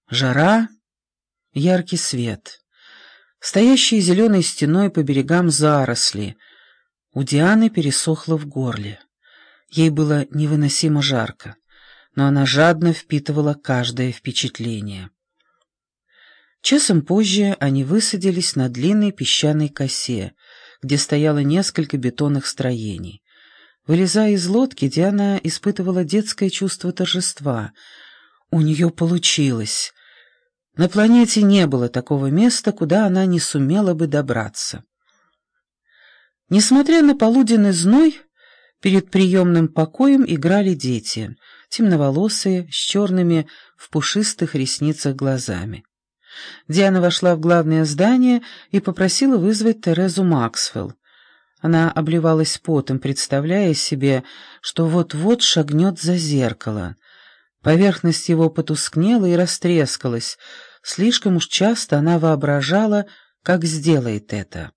Жара, яркий свет, стоящие зеленой стеной по берегам заросли. У Дианы пересохло в горле. Ей было невыносимо жарко, но она жадно впитывала каждое впечатление. Часом позже они высадились на длинной песчаной косе, где стояло несколько бетонных строений. Вылезая из лодки, Диана испытывала детское чувство торжества. У нее получилось. На планете не было такого места, куда она не сумела бы добраться. Несмотря на полуденный зной, перед приемным покоем играли дети, темноволосые, с черными в пушистых ресницах глазами. Диана вошла в главное здание и попросила вызвать Терезу Максвелл. Она обливалась потом, представляя себе, что вот-вот шагнет за зеркало. Поверхность его потускнела и растрескалась. Слишком уж часто она воображала, как сделает это.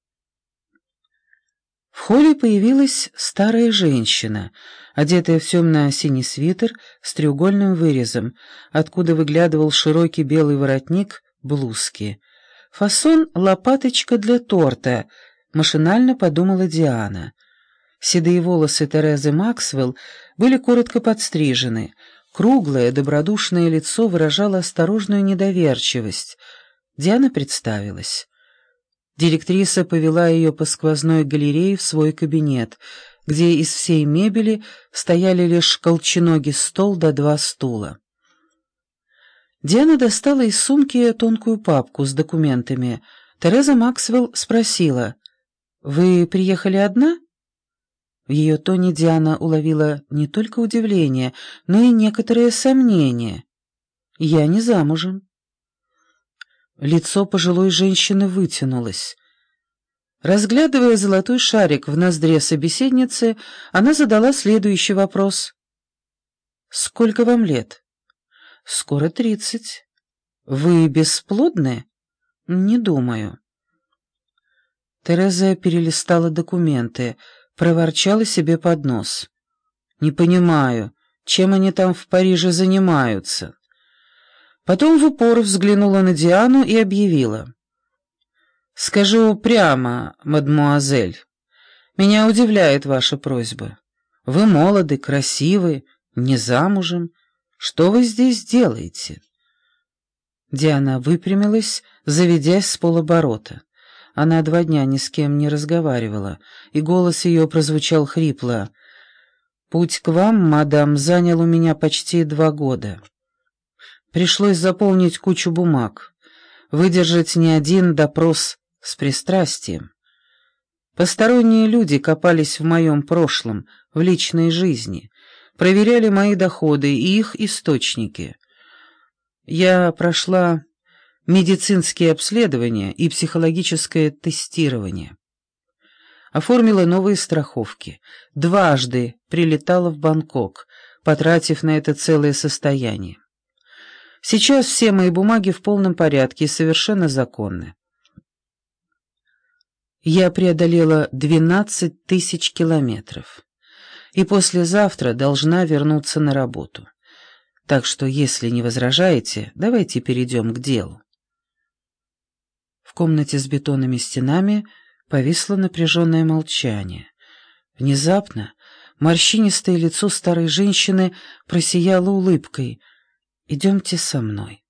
В холле появилась старая женщина, одетая в темно-синий свитер с треугольным вырезом, откуда выглядывал широкий белый воротник блузки. Фасон «лопаточка для торта», машинально подумала Диана. Седые волосы Терезы Максвелл были коротко подстрижены. Круглое, добродушное лицо выражало осторожную недоверчивость. Диана представилась. Директриса повела ее по сквозной галерее в свой кабинет, где из всей мебели стояли лишь колченогий стол да 2 стула. Диана достала из сумки тонкую папку с документами. Тереза Максвелл спросила: «Вы приехали одна?» В ее тоне Диана уловила не только удивление, но и некоторое сомнение. «Я не замужем». Лицо пожилой женщины вытянулось. Разглядывая золотой шарик в ноздре собеседницы, она задала следующий вопрос. «Сколько вам лет?» «Скоро 30. Вы бесплодны?» «Не думаю». Тереза перелистала документы, проворчала себе под нос. «Не понимаю, чем они там в Париже занимаются?» Потом в упор взглянула на Диану и объявила. «Скажу прямо, мадмуазель, меня удивляет ваша просьба. Вы молоды, красивы, не замужем. Что вы здесь делаете?» Диана выпрямилась, заведясь с полоборота. Она 2 дня ни с кем не разговаривала, и голос ее прозвучал хрипло. «Путь к вам, мадам, занял у меня почти 2 года. Пришлось заполнить кучу бумаг, выдержать не один допрос с пристрастием. Посторонние люди копались в моем прошлом, в личной жизни, проверяли мои доходы и их источники. Я прошла медицинские обследования и психологическое тестирование. Оформила новые страховки, 2 прилетала в Бангкок, потратив на это целое состояние. Сейчас все мои бумаги в полном порядке и совершенно законны. Я преодолела 12 тысяч километров и послезавтра должна вернуться на работу. Так что, если не возражаете, давайте перейдем к делу. В комнате с бетонными стенами повисло напряженное молчание. Внезапно морщинистое лицо старой женщины просияло улыбкой. «Идемте со мной».